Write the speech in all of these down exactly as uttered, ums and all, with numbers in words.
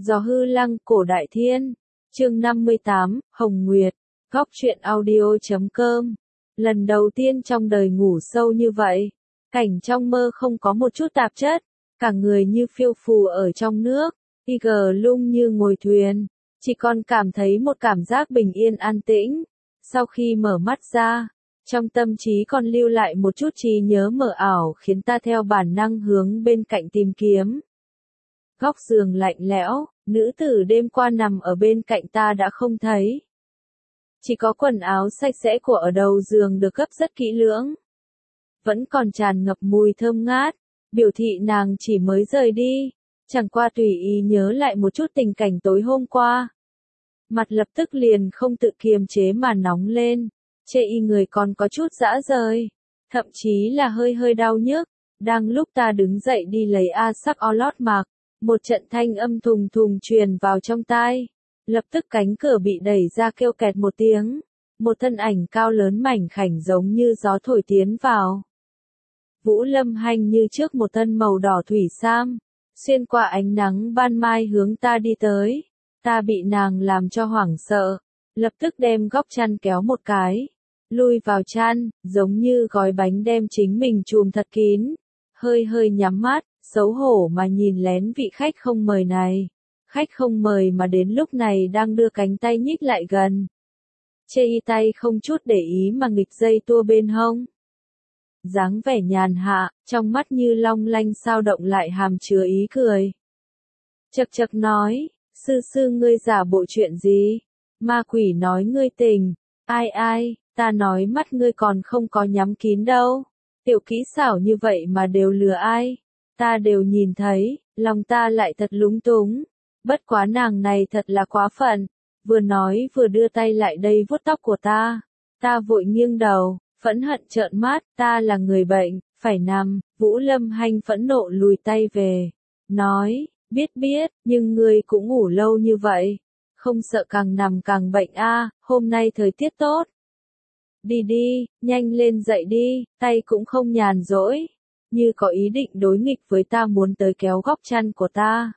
Gió hư lăng cổ đại thiên. Chương năm mươi tám, Hồng Nguyệt. Góc truyện audio chấm com. Lần đầu tiên trong đời ngủ sâu như vậy. Cảnh trong mơ không có một chút tạp chất. Cả người như phiêu phù ở trong nước. Y gờ lung như ngồi thuyền. Chỉ còn cảm thấy một cảm giác bình yên an tĩnh. Sau khi mở mắt ra, trong tâm trí còn lưu lại một chút trí nhớ mờ ảo khiến ta theo bản năng hướng bên cạnh tìm kiếm. Góc giường lạnh lẽo, nữ tử đêm qua nằm ở bên cạnh ta đã không thấy. Chỉ có quần áo sạch sẽ của ở đầu giường được gấp rất kỹ lưỡng. Vẫn còn tràn ngập mùi thơm ngát, biểu thị nàng chỉ mới rời đi, chẳng qua tùy ý nhớ lại một chút tình cảnh tối hôm qua. Mặt lập tức liền không tự kiềm chế mà nóng lên, chê y người còn có chút dã rời, thậm chí là hơi hơi đau nhức. Đang lúc ta đứng dậy đi lấy a sắc o lót mặc, một trận thanh âm thùng thùng truyền vào trong tai. Lập tức cánh cửa bị đẩy ra kêu kẹt một tiếng, một thân ảnh cao lớn mảnh khảnh giống như gió thổi tiến vào. Vũ Lâm Hanh như trước một thân màu đỏ thủy sam, xuyên qua ánh nắng ban mai hướng ta đi tới. Ta bị nàng làm cho hoảng sợ, lập tức đem góc chăn kéo một cái, lui vào chăn, giống như gói bánh đem chính mình chùm thật kín, hơi hơi nhắm mắt, xấu hổ mà nhìn lén vị khách không mời này. Khách không mời mà đến lúc này đang đưa cánh tay nhích lại gần. Chê y tay không chút để ý mà nghịch dây tua bên hông. Dáng vẻ nhàn hạ, trong mắt như long lanh sao động lại hàm chứa ý cười. Chật chật nói, sư sư ngươi giả bộ chuyện gì? Ma quỷ nói ngươi tình. Ai ai, ta nói mắt ngươi còn không có nhắm kín đâu. Tiểu kỹ xảo như vậy mà đều lừa ai? Ta đều nhìn thấy, lòng ta lại thật lúng túng. Bất quá nàng này thật là quá phận, vừa nói vừa đưa tay lại đây vuốt tóc của ta. Ta vội nghiêng đầu, phẫn hận trợn mắt, ta là người bệnh, phải nằm. Vũ Lâm Hanh phẫn nộ lùi tay về, nói, biết biết, nhưng ngươi cũng ngủ lâu như vậy, không sợ càng nằm càng bệnh a, à, hôm nay thời tiết tốt. Đi đi, nhanh lên dậy đi, tay cũng không nhàn rỗi, như có ý định đối nghịch với ta muốn tới kéo góc chăn của ta.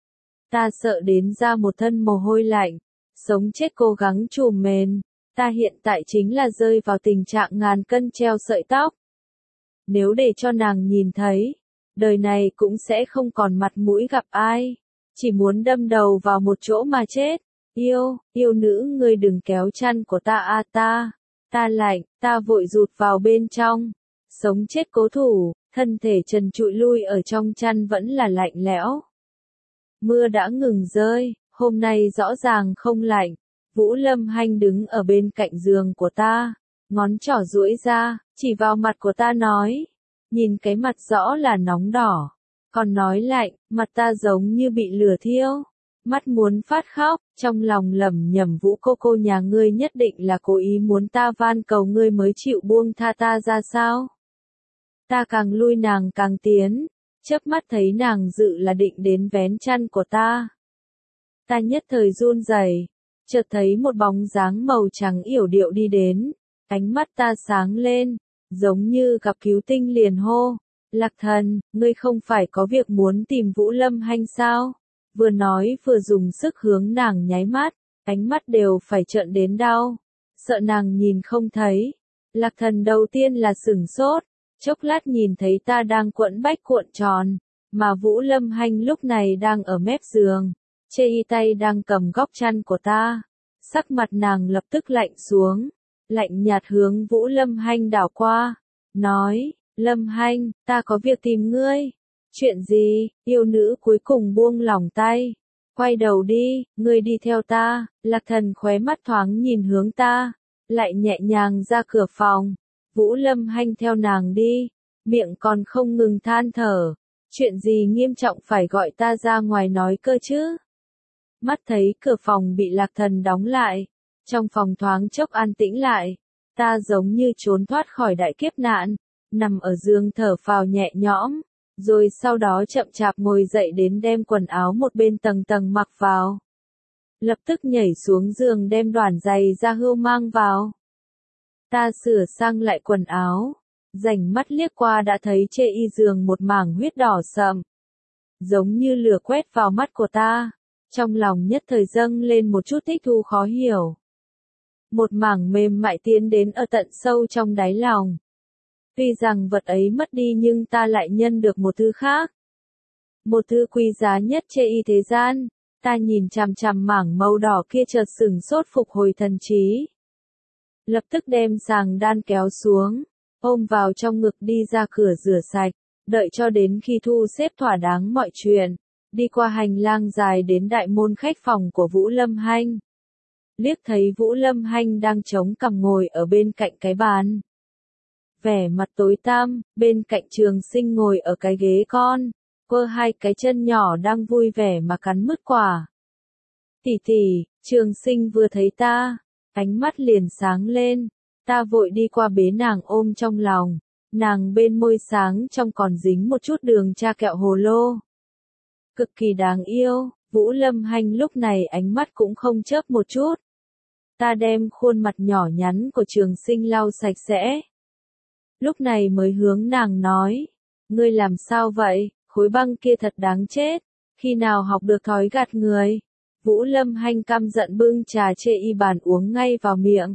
Ta sợ đến ra một thân mồ hôi lạnh, sống chết cố gắng trùm mền. Ta hiện tại chính là rơi vào tình trạng ngàn cân treo sợi tóc. Nếu để cho nàng nhìn thấy, đời này cũng sẽ không còn mặt mũi gặp ai, chỉ muốn đâm đầu vào một chỗ mà chết. Yêu, yêu nữ ngươi đừng kéo chăn của ta a à ta, ta lạnh, ta vội rụt vào bên trong, sống chết cố thủ, thân thể trần trụi lui ở trong chăn vẫn là lạnh lẽo. Mưa đã ngừng rơi, hôm nay rõ ràng không lạnh. Vũ Lâm Hanh đứng ở bên cạnh giường của ta, ngón trỏ duỗi ra, chỉ vào mặt của ta nói, nhìn cái mặt rõ là nóng đỏ, còn nói lạnh, mặt ta giống như bị lửa thiêu, mắt muốn phát khóc, trong lòng lẩm nhẩm Vũ cô cô nhà ngươi nhất định là cố ý muốn ta van cầu ngươi mới chịu buông tha ta ra sao? Ta càng lui nàng càng tiến, chớp mắt thấy nàng dự là định đến vén chăn của ta. Ta nhất thời run rẩy, chợt thấy một bóng dáng màu trắng yểu điệu đi đến, ánh mắt ta sáng lên, giống như gặp cứu tinh liền hô, Lạc Thần, ngươi không phải có việc muốn tìm Vũ Lâm Hanh sao? Vừa nói vừa dùng sức hướng nàng nháy mắt, ánh mắt đều phải trợn đến đau, sợ nàng nhìn không thấy. Lạc Thần đầu tiên là sửng sốt, chốc lát nhìn thấy ta đang quẫn bách cuộn tròn, mà Vũ Lâm Hanh lúc này đang ở mép giường, chê y tay đang cầm góc chăn của ta. Sắc mặt nàng lập tức lạnh xuống, lạnh nhạt hướng Vũ Lâm Hanh đảo qua, nói, Lâm Hanh, ta có việc tìm ngươi. Chuyện gì? Yêu nữ cuối cùng buông lỏng tay, quay đầu đi, ngươi đi theo ta. Lạc Thần khóe mắt thoáng nhìn hướng ta, lại nhẹ nhàng ra cửa phòng. Vũ Lâm Hanh theo nàng đi, miệng còn không ngừng than thở, chuyện gì nghiêm trọng phải gọi ta ra ngoài nói cơ chứ. Mắt thấy cửa phòng bị Lạc Thần đóng lại, trong phòng thoáng chốc an tĩnh lại, ta giống như trốn thoát khỏi đại kiếp nạn, nằm ở giường thở phào nhẹ nhõm, rồi sau đó chậm chạp ngồi dậy đến đem quần áo một bên tầng tầng mặc vào. Lập tức nhảy xuống giường đem đoàn giày ra hưu mang vào. Ta sửa sang lại quần áo, rảnh mắt liếc qua đã thấy chê y giường một mảng huyết đỏ sậm, giống như lửa quét vào mắt của ta. Trong lòng nhất thời dâng lên một chút thích thú khó hiểu. Một mảng mềm mại tiến đến ở tận sâu trong đáy lòng. Tuy rằng vật ấy mất đi nhưng ta lại nhân được một thứ khác. Một thứ quý giá nhất trên y thế gian. Ta nhìn chằm chằm mảng màu đỏ kia chợt sửng sốt phục hồi thần trí. Lập tức đem sàng đan kéo xuống, ôm vào trong ngực đi ra cửa rửa sạch, đợi cho đến khi thu xếp thỏa đáng mọi chuyện, đi qua hành lang dài đến đại môn khách phòng của Vũ Lâm Hanh. Liếc thấy Vũ Lâm Hanh đang chống cằm ngồi ở bên cạnh cái bàn. Vẻ mặt tối tăm, bên cạnh Trường Sinh ngồi ở cái ghế con, quơ hai cái chân nhỏ đang vui vẻ mà cắn mứt quả. Tỷ tỷ, Trường Sinh vừa thấy ta, ánh mắt liền sáng lên, ta vội đi qua bế nàng ôm trong lòng, nàng bên môi sáng trong còn dính một chút đường cha kẹo hồ lô. Cực kỳ đáng yêu, Vũ Lâm Hanh lúc này ánh mắt cũng không chớp một chút. Ta đem khuôn mặt nhỏ nhắn của Trường Sinh lau sạch sẽ. Lúc này mới hướng nàng nói, ngươi làm sao vậy, khối băng kia thật đáng chết, khi nào học được thói gạt người. Vũ Lâm Hanh căm giận bưng trà chê y bàn uống ngay vào miệng.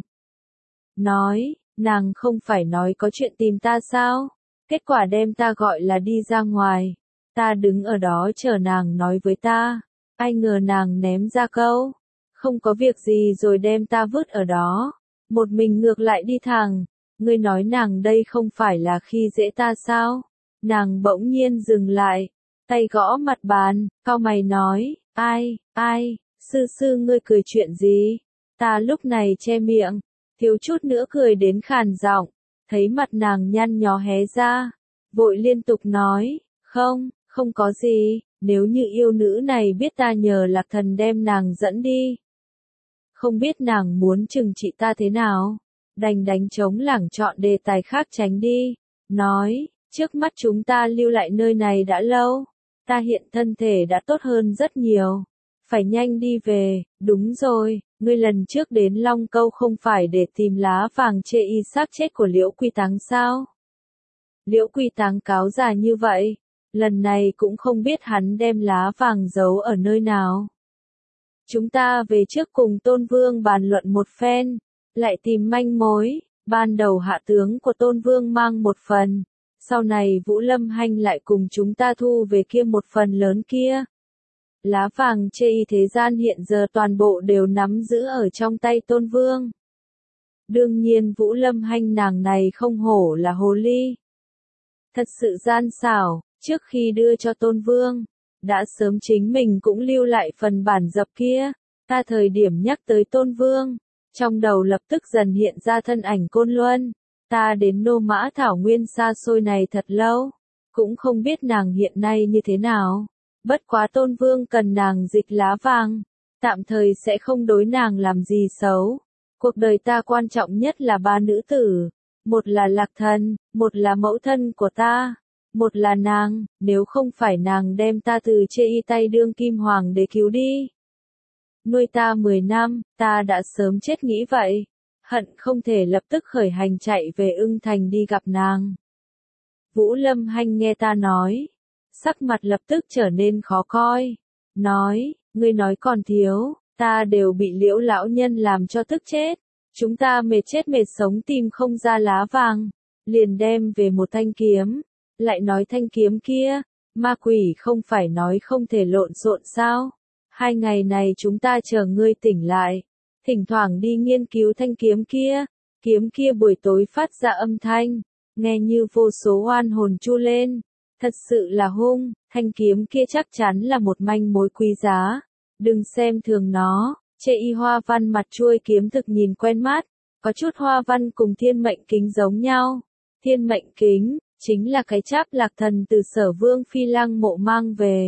Nói, nàng không phải nói có chuyện tìm ta sao, kết quả đem ta gọi là đi ra ngoài. Ta đứng ở đó chờ nàng nói với ta, ai ngờ nàng ném ra câu, không có việc gì rồi đem ta vứt ở đó, một mình ngược lại đi thẳng. Ngươi nói nàng đây không phải là khi dễ ta sao? Nàng bỗng nhiên dừng lại, tay gõ mặt bàn, cau mày nói, ai, ai, sư sư ngươi cười chuyện gì? Ta lúc này che miệng, thiếu chút nữa cười đến khàn giọng, thấy mặt nàng nhăn nhó hé ra, vội liên tục nói, không, không có gì, nếu như yêu nữ này biết ta nhờ Lạc Thần đem nàng dẫn đi. Không biết nàng muốn trừng trị ta thế nào? Đành đánh trống lảng chọn đề tài khác tránh đi, nói, trước mắt chúng ta lưu lại nơi này đã lâu, ta hiện thân thể đã tốt hơn rất nhiều, phải nhanh đi về. Đúng rồi, ngươi lần trước đến Long Câu không phải để tìm lá vàng chê y xác chết của Liễu Quy Táng sao? Liễu Quy Táng cáo già như vậy, lần này cũng không biết hắn đem lá vàng giấu ở nơi nào. Chúng ta về trước cùng Tôn Vương bàn luận một phen, lại tìm manh mối. Ban đầu hạ tướng của Tôn Vương mang một phần, sau này Vũ Lâm Hanh lại cùng chúng ta thu về kia một phần lớn kia. Lá vàng chê y thế gian hiện giờ toàn bộ đều nắm giữ ở trong tay Tôn Vương. Đương nhiên Vũ Lâm Hanh nàng này không hổ là hồ ly. Thật sự gian xảo, trước khi đưa cho Tôn Vương, đã sớm chính mình cũng lưu lại phần bản dập kia. Ta thời điểm nhắc tới Tôn Vương, trong đầu lập tức dần hiện ra thân ảnh Côn Luân. Ta đến Nô Mã Thảo Nguyên xa xôi này thật lâu, cũng không biết nàng hiện nay như thế nào. Bất quá Tôn Vương cần nàng dịch lá vàng, tạm thời sẽ không đối nàng làm gì xấu. Cuộc đời ta quan trọng nhất là ba nữ tử, một là Lạc Thần, một là mẫu thân của ta, một là nàng, nếu không phải nàng đem ta từ chê y tay đương kim hoàng để cứu đi. Nuôi ta mười năm, ta đã sớm chết nghĩ vậy, hận không thể lập tức khởi hành chạy về Ưng Thành đi gặp nàng. Vũ Lâm Hanh nghe ta nói, sắc mặt lập tức trở nên khó coi, nói, ngươi nói còn thiếu, ta đều bị Liễu lão nhân làm cho tức chết, chúng ta mệt chết mệt sống tìm không ra lá vàng, liền đem về một thanh kiếm, lại nói thanh kiếm kia, ma quỷ không phải nói không thể lộn xộn sao? Hai ngày này chúng ta chờ ngươi tỉnh lại, thỉnh thoảng đi nghiên cứu thanh kiếm kia, kiếm kia buổi tối phát ra âm thanh, nghe như vô số oan hồn chu lên, thật sự là hung, thanh kiếm kia chắc chắn là một manh mối quý giá, đừng xem thường nó. Chê y hoa văn mặt chuôi kiếm thực nhìn quen mắt, có chút hoa văn cùng thiên mệnh kính giống nhau. Thiên mệnh kính, chính là cái cháp Lạc Thần từ Sở Vương Phi Lăng mộ mang về.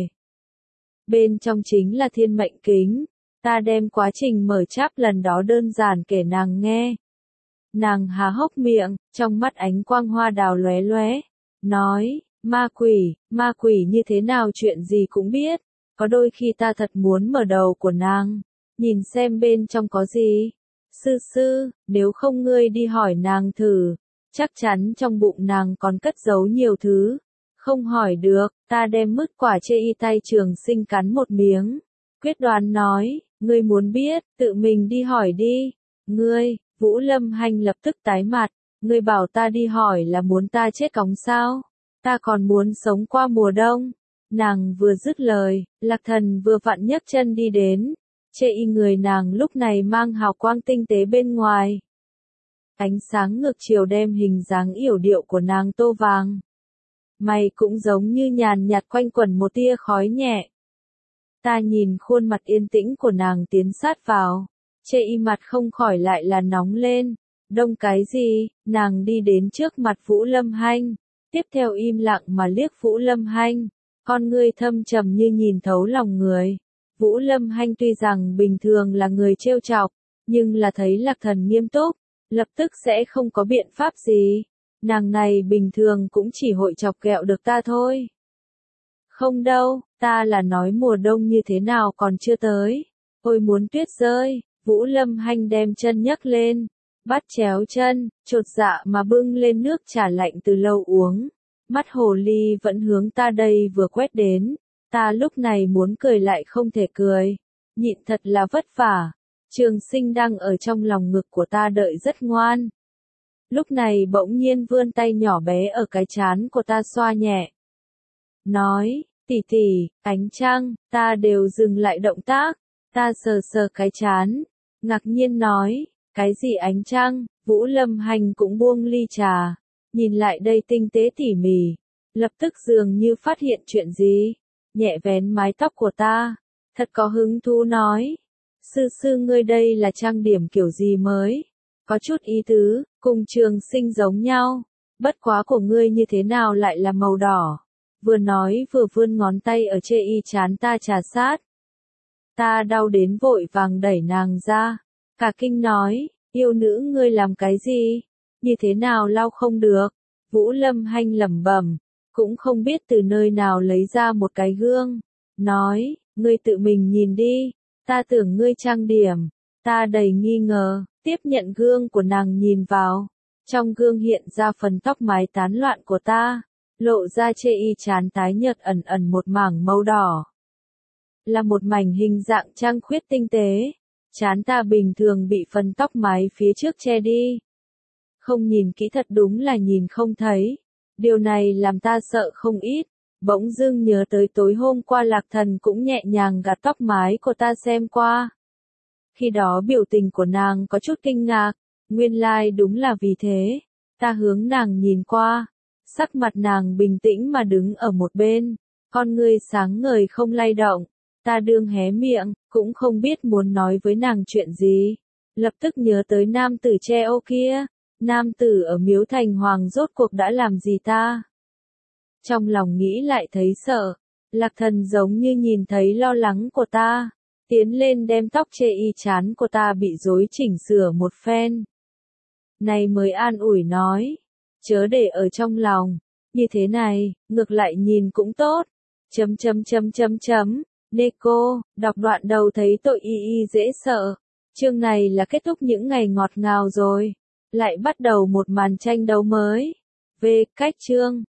Bên trong chính là thiên mệnh kính, ta đem quá trình mở cháp lần đó đơn giản kể nàng nghe. Nàng há hốc miệng, trong mắt ánh quang hoa đào lóe lóe, nói, ma quỷ, ma quỷ như thế nào chuyện gì cũng biết, có đôi khi ta thật muốn mở đầu của nàng, nhìn xem bên trong có gì. Sư sư, nếu không ngươi đi hỏi nàng thử, chắc chắn trong bụng nàng còn cất giấu nhiều thứ. Không hỏi được, ta đem mứt quả chê y tay Trường Sinh cắn một miếng, quyết đoán nói, ngươi muốn biết, tự mình đi hỏi đi. Ngươi, Vũ Lâm Hanh lập tức tái mặt, ngươi bảo ta đi hỏi là muốn ta chết cóng sao? Ta còn muốn sống qua mùa đông. Nàng vừa dứt lời, Lạc Thần vừa vặn nhấc chân đi đến, chê y người nàng lúc này mang hào quang tinh tế bên ngoài. Ánh sáng ngược chiều đem hình dáng yểu điệu của nàng tô vàng. Mày cũng giống như nhàn nhạt quanh quẩn một tia khói nhẹ. Ta nhìn khuôn mặt yên tĩnh của nàng tiến sát vào, chê y mặt không khỏi lại là nóng lên. Đông cái gì? Nàng đi đến trước mặt Vũ Lâm Hanh, tiếp theo im lặng mà liếc Vũ Lâm Hanh, con ngươi thâm trầm như nhìn thấu lòng người. Vũ Lâm Hanh tuy rằng bình thường là người trêu chọc, nhưng là thấy Lạc Thần nghiêm túc, lập tức sẽ không có biện pháp gì. Nàng này bình thường cũng chỉ hội chọc ghẹo được ta thôi. Không đâu, ta là nói mùa đông như thế nào còn chưa tới. Ôi muốn tuyết rơi. Vũ Lâm Hanh đem chân nhấc lên, bắt chéo chân, chột dạ mà bưng lên nước trà lạnh từ lâu uống. Mắt hồ ly vẫn hướng ta đây vừa quét đến. Ta lúc này muốn cười lại không thể cười. Nhịn thật là vất vả. Trường Sinh đang ở trong lòng ngực của ta đợi rất ngoan. Lúc này bỗng nhiên vươn tay nhỏ bé ở cái trán của ta xoa nhẹ. Nói, tỷ tỷ, ánh trăng, ta đều dừng lại động tác. Ta sờ sờ cái trán, ngạc nhiên nói, cái gì ánh trăng? Vũ Lâm Hanh cũng buông ly trà, nhìn lại đây tinh tế tỉ mỉ, lập tức dường như phát hiện chuyện gì, nhẹ vén mái tóc của ta, thật có hứng thú nói, sư sư ngươi đây là trang điểm kiểu gì mới, có chút ý tứ, cùng Trường Sinh giống nhau, bất quá của ngươi như thế nào lại là màu đỏ, vừa nói vừa vươn ngón tay ở chê y chán ta trà sát. Ta đau đến vội vàng đẩy nàng ra, cả kinh nói, yêu nữ ngươi làm cái gì, như thế nào lau không được. Vũ Lâm Hanh lẩm bẩm, cũng không biết từ nơi nào lấy ra một cái gương, nói, ngươi tự mình nhìn đi, ta tưởng ngươi trang điểm. Ta đầy nghi ngờ, tiếp nhận gương của nàng nhìn vào, trong gương hiện ra phần tóc mái tán loạn của ta, lộ ra chê y trán tái nhợt ẩn ẩn một mảng màu đỏ. Là một mảnh hình dạng trăng khuyết tinh tế, trán ta bình thường bị phần tóc mái phía trước che đi. Không nhìn kỹ thật đúng là nhìn không thấy, điều này làm ta sợ không ít, bỗng dưng nhớ tới tối hôm qua Lạc Thần cũng nhẹ nhàng gạt tóc mái của ta xem qua. Khi đó biểu tình của nàng có chút kinh ngạc, nguyên lai like đúng là vì thế, ta hướng nàng nhìn qua, sắc mặt nàng bình tĩnh mà đứng ở một bên, con ngươi sáng ngời không lay động. Ta đương hé miệng, cũng không biết muốn nói với nàng chuyện gì. Lập tức nhớ tới nam tử che ô kia. Nam tử ở Miếu Thành Hoàng rốt cuộc đã làm gì ta? Trong lòng nghĩ lại thấy sợ. Lạc Thần giống như nhìn thấy lo lắng của ta. Tiến lên đem tóc che y chán của ta bị rối chỉnh sửa một phen. Này mới an ủi nói. Chớ để ở trong lòng. Như thế này, ngược lại nhìn cũng tốt. Chấm chấm chấm chấm chấm. Neko, đọc đoạn đầu thấy tội y y dễ sợ. Chương này là kết thúc những ngày ngọt ngào rồi. Lại bắt đầu một màn tranh đấu mới. Về cách chương.